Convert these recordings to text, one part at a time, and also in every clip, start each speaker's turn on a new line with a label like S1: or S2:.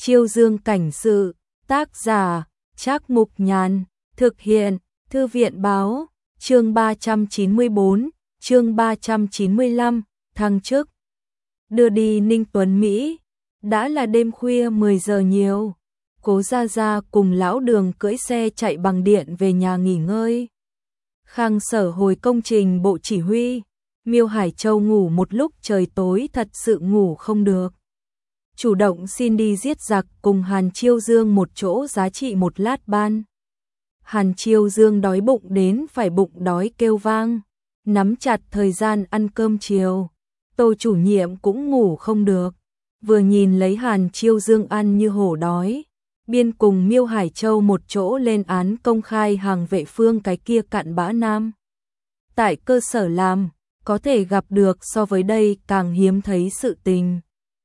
S1: Chiêu Dương cảnh sự, tác giả, Trác Mục Nhàn, thực hiện, Thư viện báo, chương 394, chương 395, thăng chức. Đưa đi Ninh Tuấn Mỹ, đã là đêm khuya 10 giờ nhiều. Cố Gia Gia cùng lão Đường cưỡi xe chạy bằng điện về nhà nghỉ ngơi. Khang Sở hồi công trình bộ chỉ huy, Miêu Hải Châu ngủ một lúc trời tối thật sự ngủ không được. Chủ động xin đi giết giặc cùng Hàn Chiêu Dương một chỗ giá trị một lát ban. Hàn Chiêu Dương đói bụng đến phải bụng đói kêu vang, nắm chặt thời gian ăn cơm chiều. Tô chủ nhiệm cũng ngủ không được, vừa nhìn lấy Hàn Chiêu Dương ăn như hổ đói, biên cùng Miêu Hải Châu một chỗ lên án công khai hàng vệ phương cái kia cặn bã nam. Tại cơ sở làm, có thể gặp được so với đây càng hiếm thấy sự tình.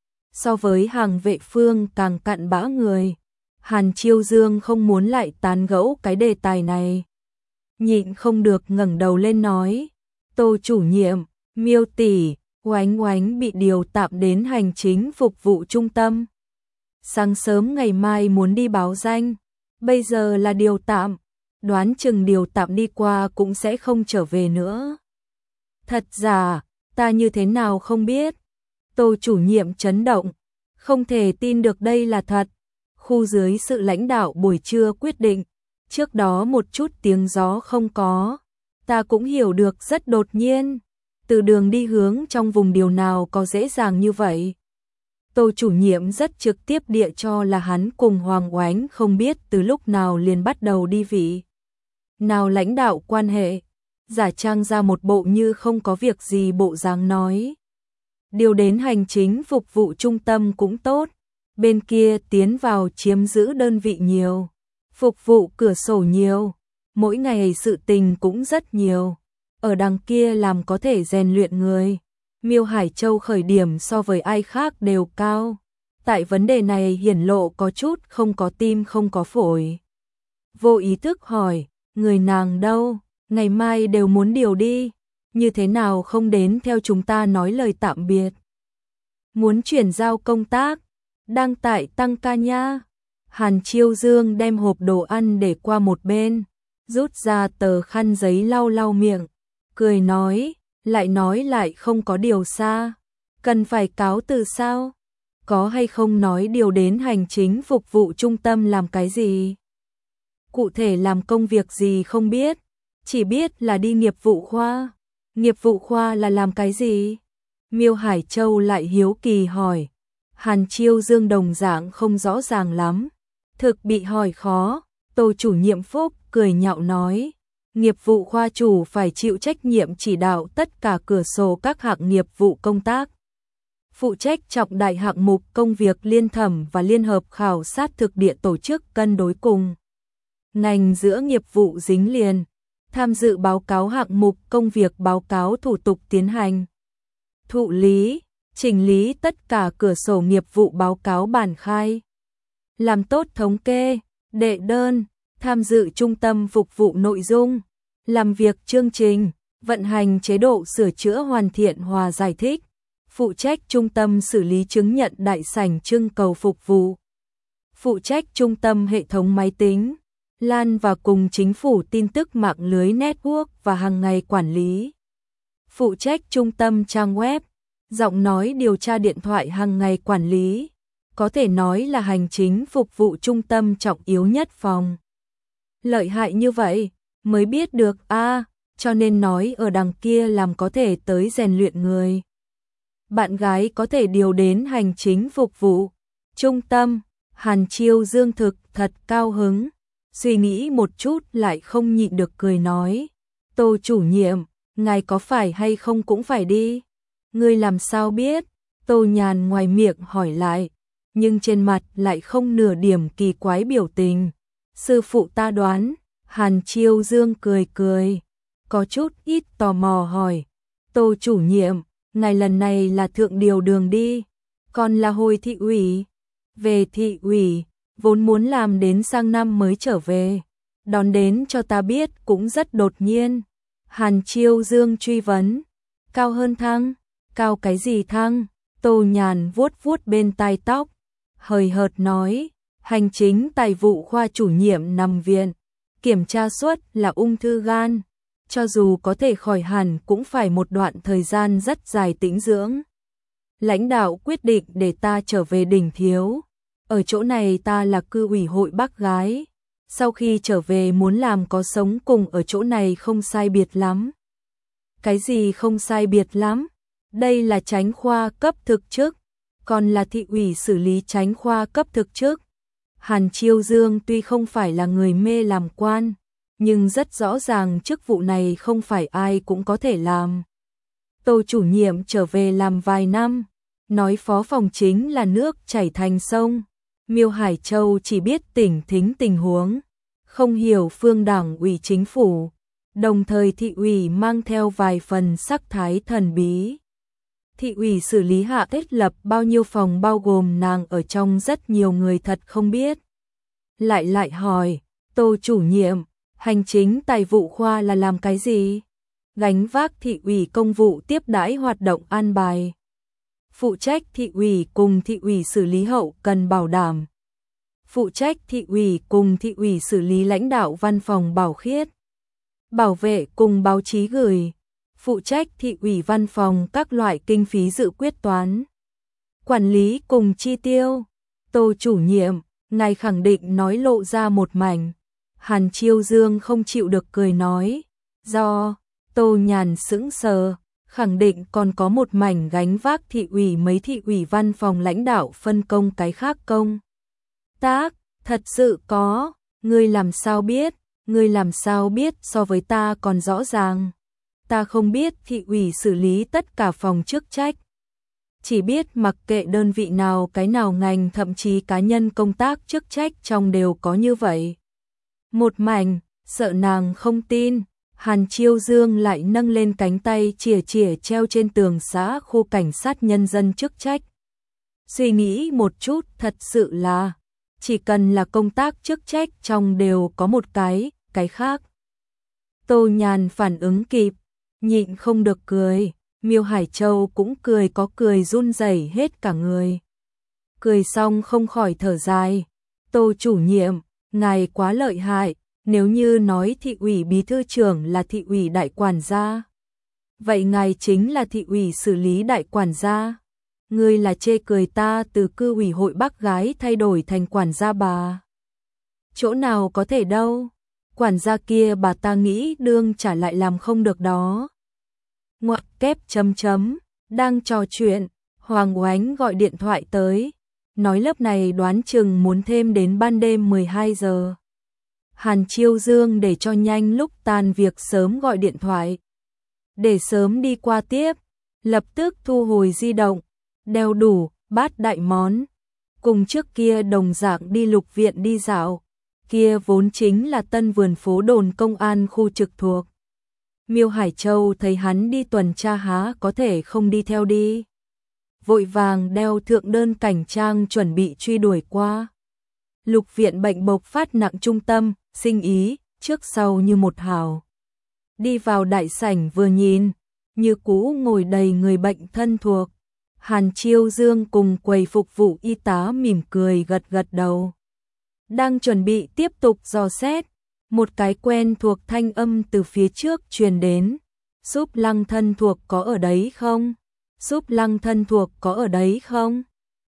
S1: So với hàng vệ phương càng cặn bã người, Hàn Chiêu Dương không muốn lại tán gẫu cái đề tài này. Nhịn không được ngẩng đầu lên nói, Tô chủ nhiệm, Miêu tỷ, Oánh Oánh bị điều tạm đến hành chính phục vụ trung tâm. Sáng sớm ngày mai muốn đi báo danh, bây giờ là điều tạm, đoán chừng điều tạm đi qua cũng sẽ không trở về nữa. Thật giả, ta như thế nào không biết. Tô chủ nhiệm chấn động, không thể tin được đây là thật. Khu dưới sự lãnh đạo buổi trưa quyết định, trước đó một chút tiếng gió không có, ta cũng hiểu được rất đột nhiên. Từ đường đi hướng trong vùng điều nào có dễ dàng như vậy. Tô chủ nhiệm rất trực tiếp địa cho là hắn cùng Hoàng Oánh không biết từ lúc nào liền bắt đầu đi vị nào lãnh đạo quan hệ, giả trang ra một bộ như không có việc gì bộ dáng nói. Điều đến hành chính phục vụ trung tâm cũng tốt, bên kia tiến vào chiếm giữ đơn vị nhiều, phục vụ cửa sổ nhiều, mỗi ngày sự tình cũng rất nhiều. Ở đằng kia làm có thể rèn luyện người. Miêu Hải Châu khởi điểm so với ai khác đều cao. Tại vấn đề này hiển lộ có chút không có tim không có phổi. Vô ý thức hỏi, người nàng đâu, ngày mai đều muốn điều đi, như thế nào không đến theo chúng ta nói lời tạm biệt. Muốn chuyển giao công tác, đang tại tăng ca nha. Hàn Chiêu Dương đem hộp đồ ăn để qua một bên, rút ra tờ khăn giấy lau lau miệng, cười nói lại không có điều xa, cần phải cáo từ sao? Có hay không nói điều đến hành chính phục vụ trung tâm làm cái gì? Cụ thể làm công việc gì không biết, chỉ biết là đi nghiệp vụ khoa. Nghiệp vụ khoa là làm cái gì? Miêu Hải Châu lại hiếu kỳ hỏi. Hàn Chiêu Dương đồng dạng không rõ ràng lắm, thực bị hỏi khó. Tô chủ nhiệm Phúc cười nhạo nói, nghiệp vụ khoa chủ phải chịu trách nhiệm chỉ đạo tất cả cửa sổ các hạng nghiệp vụ công tác, phụ trách trọng đại hạng mục công việc liên thẩm và liên hợp khảo sát thực địa tổ chức cân đối cùng ngành giữa nghiệp vụ dính liền, tham dự báo cáo hạng mục công việc, báo cáo thủ tục tiến hành, thụ lý, chỉnh lý tất cả cửa sổ nghiệp vụ báo cáo bản khai, làm tốt thống kê, đệ đơn, tham dự trung tâm phục vụ nội dung, làm việc chương trình, vận hành chế độ sửa chữa hoàn thiện hòa giải thích, phụ trách trung tâm xử lý chứng nhận đại sảnh trưng cầu phục vụ, phụ trách trung tâm hệ thống máy tính, LAN và cùng chính phủ tin tức mạng lưới network và hàng ngày quản lý, phụ trách trung tâm trang web, giọng nói điều tra điện thoại hàng ngày quản lý, có thể nói là hành chính phục vụ trung tâm trọng yếu nhất phòng. Lợi hại như vậy, mới biết được cho nên nói ở đằng kia làm có thể tới rèn luyện người. Bạn gái có thể điều đến hành chính phục vụ trung tâm. Hàn Chiêu Dương thực thật cao hứng, suy nghĩ một chút lại không nhịn được cười nói, Tô chủ nhiệm, ngài có phải hay không cũng phải đi. Ngươi làm sao biết? Tô Nhàn ngoài miệng hỏi lại, nhưng trên mặt lại không nửa điểm kỳ quái biểu tình. Sư phụ ta đoán. Hàn Chiêu Dương cười cười, có chút ít tò mò hỏi, Tô chủ nhiệm, ngài lần này là thượng điều đường đi, còn là hồi thị ủy. Về thị ủy, vốn muốn làm đến sang năm mới trở về, đón đến cho ta biết cũng rất đột nhiên. Hàn Chiêu Dương truy vấn, cao hơn thăng, cao cái gì thăng? Tô Nhàn vuốt vuốt bên tai tóc, hời hợt nói, hành chính tài vụ khoa chủ nhiệm nằm viện, kiểm tra suất là ung thư gan, cho dù có thể khỏi hẳn cũng phải một đoạn thời gian rất dài tĩnh dưỡng. Lãnh đạo quyết định để ta trở về Đỉnh Thiếu, ở chỗ này ta là cư ủy hội bác gái, sau khi trở về muốn làm có sống cùng ở chỗ này không sai biệt lắm. Cái gì không sai biệt lắm? Đây là chánh khoa cấp thực chức, còn là thị ủy xử lý chánh khoa cấp thực chức. Hàn Chiêu Dương tuy không phải là người mê làm quan, nhưng rất rõ ràng chức vụ này không phải ai cũng có thể làm. Tô chủ nhiệm trở về làm vài năm, nói phó phòng chính là nước chảy thành sông. Miêu Hải Châu chỉ biết tỉnh thính tình huống, không hiểu phương đảng ủy chính phủ, đồng thời thị ủy mang theo vài phần sắc thái thần bí. Thị ủy xử lý hạ thiết lập bao nhiêu phòng bao gồm nàng ở trong rất nhiều người thật không biết. Lại hỏi, Tô chủ nhiệm, hành chính tài vụ khoa là làm cái gì? Gánh vác thị ủy công vụ tiếp đãi hoạt động an bài. Phụ trách thị ủy cùng thị ủy xử lý hậu cần bảo đảm. Phụ trách thị ủy cùng thị ủy xử lý lãnh đạo văn phòng bảo khiết. Bảo vệ cùng báo chí gửi. Phụ trách thị ủy văn phòng các loại kinh phí dự quyết toán. Quản lý cùng chi tiêu. Tô chủ nhiệm, ngài khẳng định nói lộ ra một mảnh. Hàn Chiêu Dương không chịu được cười nói. Do, Tô Nhàn sững sờ, khẳng định còn có một mảnh gánh vác thị ủy mấy thị ủy văn phòng lãnh đạo phân công cái khác công. Tác, thật sự có, ngươi làm sao biết, ngươi làm sao biết so với ta còn rõ ràng. Ta không biết thị ủy xử lý tất cả phòng chức trách. Chỉ biết mặc kệ đơn vị nào cái nào ngành thậm chí cá nhân công tác chức trách trong đều có như vậy. Một mảnh, sợ nàng không tin, Hàn Chiêu Dương lại nâng lên cánh tay chìa treo trên tường xã khu cảnh sát nhân dân chức trách. Suy nghĩ một chút thật sự là, chỉ cần là công tác chức trách trong đều có một cái khác. Tô Nhàn phản ứng kịp, nhịn không được cười, Miêu Hải Châu cũng cười có cười run rẩy hết cả người. Cười xong không khỏi thở dài, Tô chủ nhiệm, ngài quá lợi hại, nếu như nói thị ủy bí thư trưởng là thị ủy đại quản gia, vậy ngài chính là thị ủy xử lý đại quản gia. Ngươi là chê cười ta từ cư ủy hội bác gái thay đổi thành quản gia bà. Chỗ nào có thể đâu, quản gia kia bà ta nghĩ đương trả lại làm không được đó. Ngoặc kép chấm chấm, đang trò chuyện, Hoàng Oánh gọi điện thoại tới, nói lớp này đoán chừng muốn thêm đến ban đêm 12 giờ. Hàn Chiêu Dương để cho nhanh lúc tan việc sớm gọi điện thoại, để sớm đi qua tiếp, lập tức thu hồi di động, đeo đủ, bát đại món. Cùng trước kia đồng dạng đi lục viện đi dạo, kia vốn chính là tân vườn phố đồn công an khu trực thuộc. Miêu Hải Châu thấy hắn đi tuần tra há có thể không đi theo đi. Vội vàng đeo thượng đơn cảnh trang chuẩn bị truy đuổi qua. Lục viện bệnh bộc phát nặng trung tâm, sinh ý, trước sau như một hào. Đi vào đại sảnh vừa nhìn, như cũ ngồi đầy người bệnh thân thuộc. Hàn Chiêu Dương cùng quầy phục vụ y tá mỉm cười gật gật đầu. Đang chuẩn bị tiếp tục dò xét, một cái quen thuộc thanh âm từ phía trước truyền đến. Súp Lăng thân thuộc có ở đấy không? Súp Lăng thân thuộc có ở đấy không?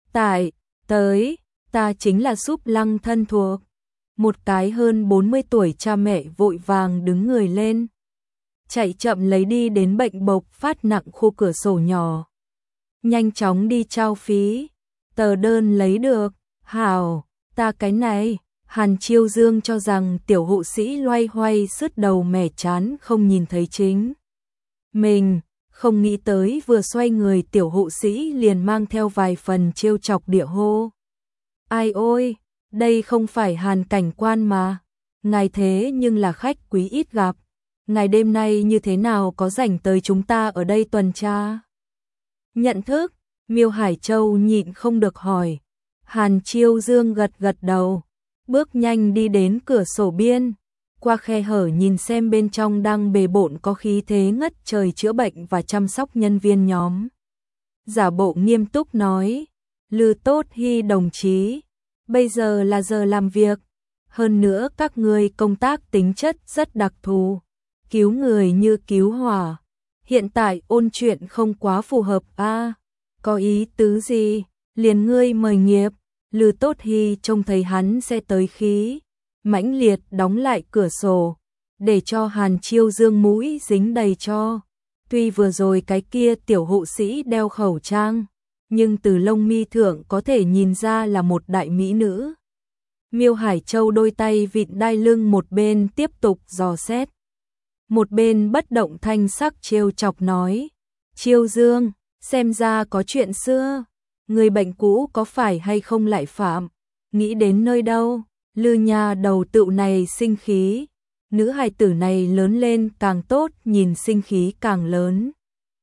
S1: Tới, ta chính là Súp Lăng thân thuộc. Một cái hơn 40 tuổi cha mẹ vội vàng đứng người lên, chạy chậm lấy đi đến bệnh bộc phát nặng khu cửa sổ nhỏ. Nhanh chóng đi trao phí, tờ đơn lấy được, hảo, ta cái này. Hàn Chiêu Dương cho rằng tiểu hộ sĩ loay hoay sứt đầu mẻ chán không nhìn thấy chính mình, không nghĩ tới vừa xoay người tiểu hộ sĩ liền mang theo vài phần trêu chọc địa hô. Ai ôi, đây không phải Hàn cảnh quan mà, ngài thế nhưng là khách quý ít gặp, ngài đêm nay như thế nào có rảnh tới chúng ta ở đây tuần tra? Nhận thức, Miêu Hải Châu nhịn không được hỏi. Hàn Chiêu Dương gật gật đầu, bước nhanh đi đến cửa sổ biên, qua khe hở nhìn xem bên trong đang bề bộn có khí thế ngất trời chữa bệnh và chăm sóc nhân viên nhóm. Giả bộ nghiêm túc nói, Lư Tốt Hy đồng chí, bây giờ là giờ làm việc, hơn nữa các ngươi công tác tính chất rất đặc thù, cứu người như cứu hỏa, hiện tại ôn chuyện không quá phù hợp a. Có ý tứ gì? Liền ngươi mời nghiệp. Lư Tốt Hy trông thấy hắn sẽ tới khí, mãnh liệt đóng lại cửa sổ, để cho Hàn Chiêu Dương mũi dính đầy cho. Tuy vừa rồi cái kia tiểu hộ sĩ đeo khẩu trang, nhưng từ lông mi thượng có thể nhìn ra là một đại mỹ nữ. Miêu Hải Châu đôi tay vịn đai lưng, một bên tiếp tục dò xét, một bên bất động thanh sắc trêu chọc nói: Chiêu Dương, xem ra có chuyện xưa, người bệnh cũ có phải hay không lại phạm, nghĩ đến nơi đâu? Lư nha đầu tựu này sinh khí, nữ hài tử này lớn lên càng tốt, nhìn sinh khí càng lớn.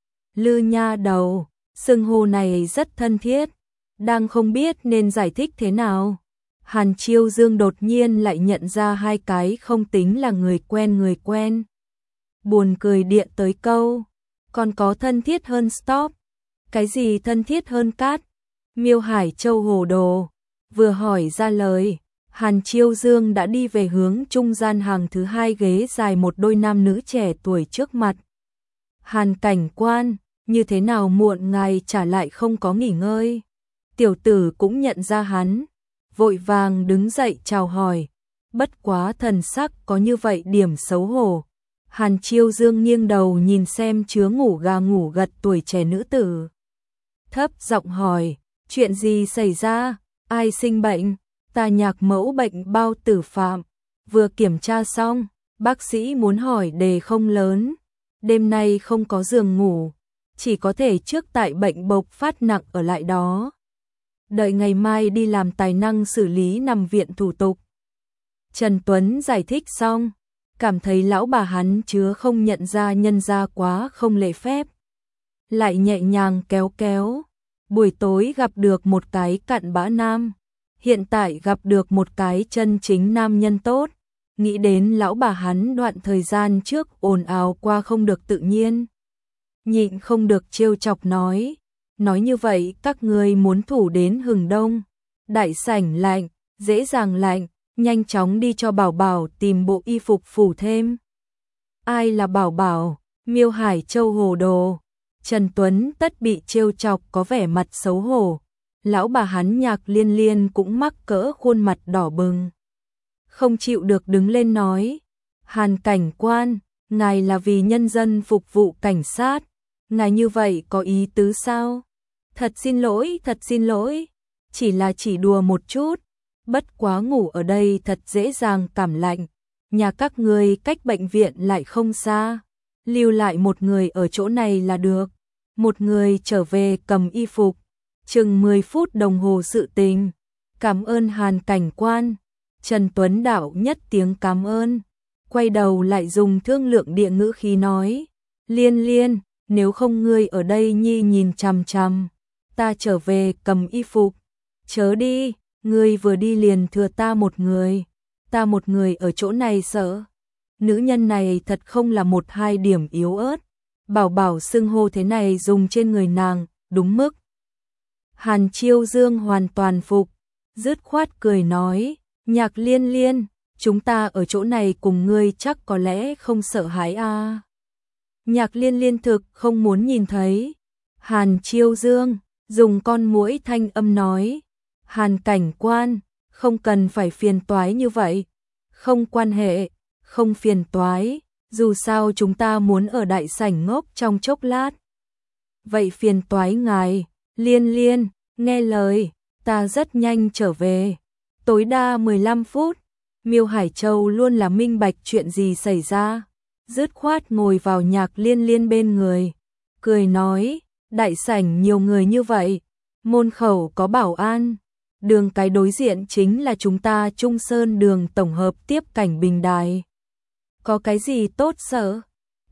S1: Lư nha đầu, xưng hô này rất thân thiết, đang không biết nên giải thích thế nào. Hàn Chiêu Dương đột nhiên lại nhận ra hai cái không tính là người quen. Buồn cười điện tới câu, còn có thân thiết hơn stop. Cái gì thân thiết hơn cát? Miêu Hải Châu hồ đồ, vừa hỏi ra lời, Hàn Chiêu Dương đã đi về hướng trung gian hàng thứ hai ghế dài, một đôi nam nữ trẻ tuổi trước mặt. Hàn cảnh quan, như thế nào muộn ngài trả lại không có nghỉ ngơi? Tiểu tử cũng nhận ra hắn, vội vàng đứng dậy chào hỏi, bất quá thần sắc có như vậy điểm xấu hổ. Hàn Chiêu Dương nghiêng đầu nhìn xem chứa ngủ gà ngủ gật tuổi trẻ nữ tử, thấp giọng hỏi, chuyện gì xảy ra, ai sinh bệnh? Ta Nhạc mẫu bệnh bao tử phạm, vừa kiểm tra xong, bác sĩ muốn hỏi đề không lớn, đêm nay không có giường ngủ, chỉ có thể trước tại bệnh bộc phát nặng ở lại đó, đợi ngày mai đi làm tài năng xử lý nằm viện thủ tục. Trần Tuấn giải thích xong, cảm thấy lão bà hắn chứa không nhận ra nhân gia quá không lễ phép, lại nhẹ nhàng kéo, buổi tối gặp được một cái cặn bã nam, hiện tại gặp được một cái chân chính nam nhân tốt, nghĩ đến lão bà hắn đoạn thời gian trước ồn ào qua không được tự nhiên, nhịn không được trêu chọc nói như vậy các ngươi muốn thủ đến hừng đông, đại sảnh lạnh, dễ dàng lạnh, nhanh chóng đi cho Bảo Bảo tìm bộ y phục phủ thêm. Ai là Bảo Bảo? Miêu Hải Châu hồ đồ. Trần Tuấn tất bị trêu chọc có vẻ mặt xấu hổ. Lão bà hắn Nhạc Liên Liên cũng mắc cỡ khuôn mặt đỏ bừng, không chịu được đứng lên nói, Hàn cảnh quan, ngài là vì nhân dân phục vụ cảnh sát, ngài như vậy có ý tứ sao? Thật xin lỗi, chỉ đùa một chút, bất quá ngủ ở đây thật dễ dàng cảm lạnh, nhà các ngươi cách bệnh viện lại không xa, lưu lại một người ở chỗ này là được, một người trở về cầm y phục. Chừng 10 phút đồng hồ sự tình. Cảm ơn Hàn cảnh quan. Trần Tuấn đạo nhất tiếng cảm ơn, quay đầu lại dùng thương lượng địa ngữ khí nói, Liên, nếu không ngươi ở đây nhi nhìn chằm chằm, ta trở về cầm y phục. Chớ đi, ngươi vừa đi liền thừa ta một người ở chỗ này sợ. Nữ nhân này thật không là một hai điểm yếu ớt, Bảo Bảo xưng hô thế này dùng trên người nàng, đúng mức. Hàn Chiêu Dương hoàn toàn phục, dứt khoát cười nói, Nhạc Liên, chúng ta ở chỗ này cùng ngươi chắc có lẽ không sợ hãi à. Nhạc Liên thực không muốn nhìn thấy. Hàn Chiêu Dương dùng con muỗi thanh âm nói, Hàn cảnh quan, không cần phải phiền toái như vậy, không quan hệ, không phiền toái, dù sao chúng ta muốn ở đại sảnh ngốc trong chốc lát. Vậy phiền toái ngài. Liên, nghe lời, ta rất nhanh trở về, tối đa 15 phút. Miêu Hải Châu luôn là minh bạch chuyện gì xảy ra, dứt khoát ngồi vào Nhạc Liên bên người, cười nói, đại sảnh nhiều người như vậy, môn khẩu có bảo an, đường cái đối diện chính là chúng ta Trung Sơn đường tổng hợp tiếp cảnh bình đài. Có cái gì tốt sợ?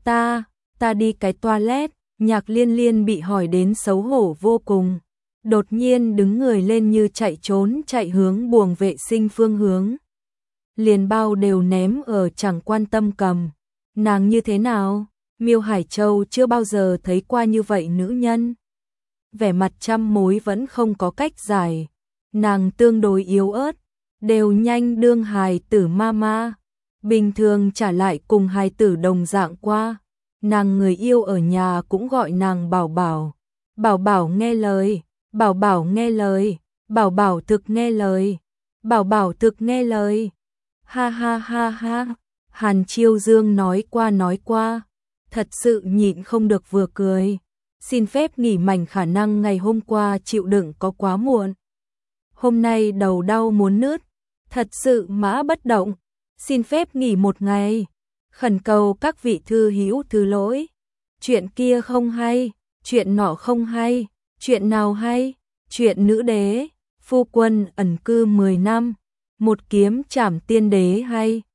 S1: Ta đi cái toilet. Nhạc Liên bị hỏi đến xấu hổ vô cùng, đột nhiên đứng người lên như chạy trốn chạy hướng buồng vệ sinh phương hướng. Liền bao đều ném ở chẳng quan tâm cầm. Nàng như thế nào? Miêu Hải Châu chưa bao giờ thấy qua như vậy nữ nhân. vẻ mặt trăm mối vẫn không có cách giải. Nàng tương đối yếu ớt, đều nhanh đương hài tử mama. Bình thường trả lại cùng hài tử đồng dạng qua. Nàng người yêu ở nhà cũng gọi nàng bảo bảo. Bảo bảo nghe lời, bảo bảo nghe lời, bảo bảo thực nghe lời, bảo bảo thực nghe lời. Ha ha ha ha, Hàn Chiêu Dương nói qua, thật sự nhịn không được vừa cười. Xin phép nghỉ mảnh khả năng ngày hôm qua chịu đựng có quá muộn. Hôm nay đầu đau muốn nứt, thật sự mã bất động, xin phép nghỉ một ngày. Khẩn cầu các vị thư hữu thứ lỗi. Chuyện kia không hay, chuyện nọ không hay, chuyện nào hay? Chuyện nữ đế, phu quân ẩn cư 10 năm, một kiếm trảm tiên đế hay.